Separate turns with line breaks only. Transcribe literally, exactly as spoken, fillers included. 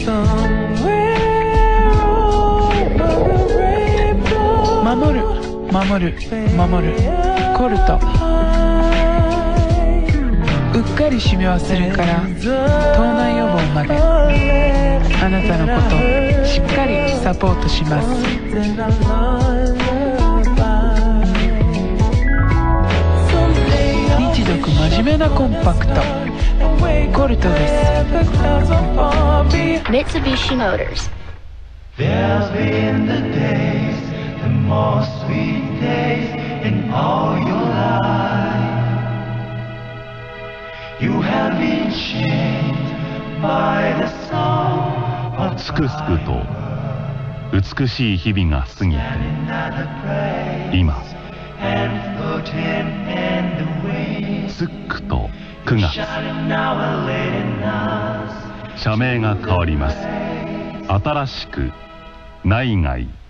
守る守る守るコルト。うっかり締め忘れから盗難予防まで、あなたのことしっかりサポートします。日読真面目なコンパクトコルトです。
Mitsubishi Motors.
There's been the days, the most sweet days in all your life. You have been shaped by the song of
すくすくと美しい日々が過ぎて、今すっくとくがつ、社名が変わります。新しく内外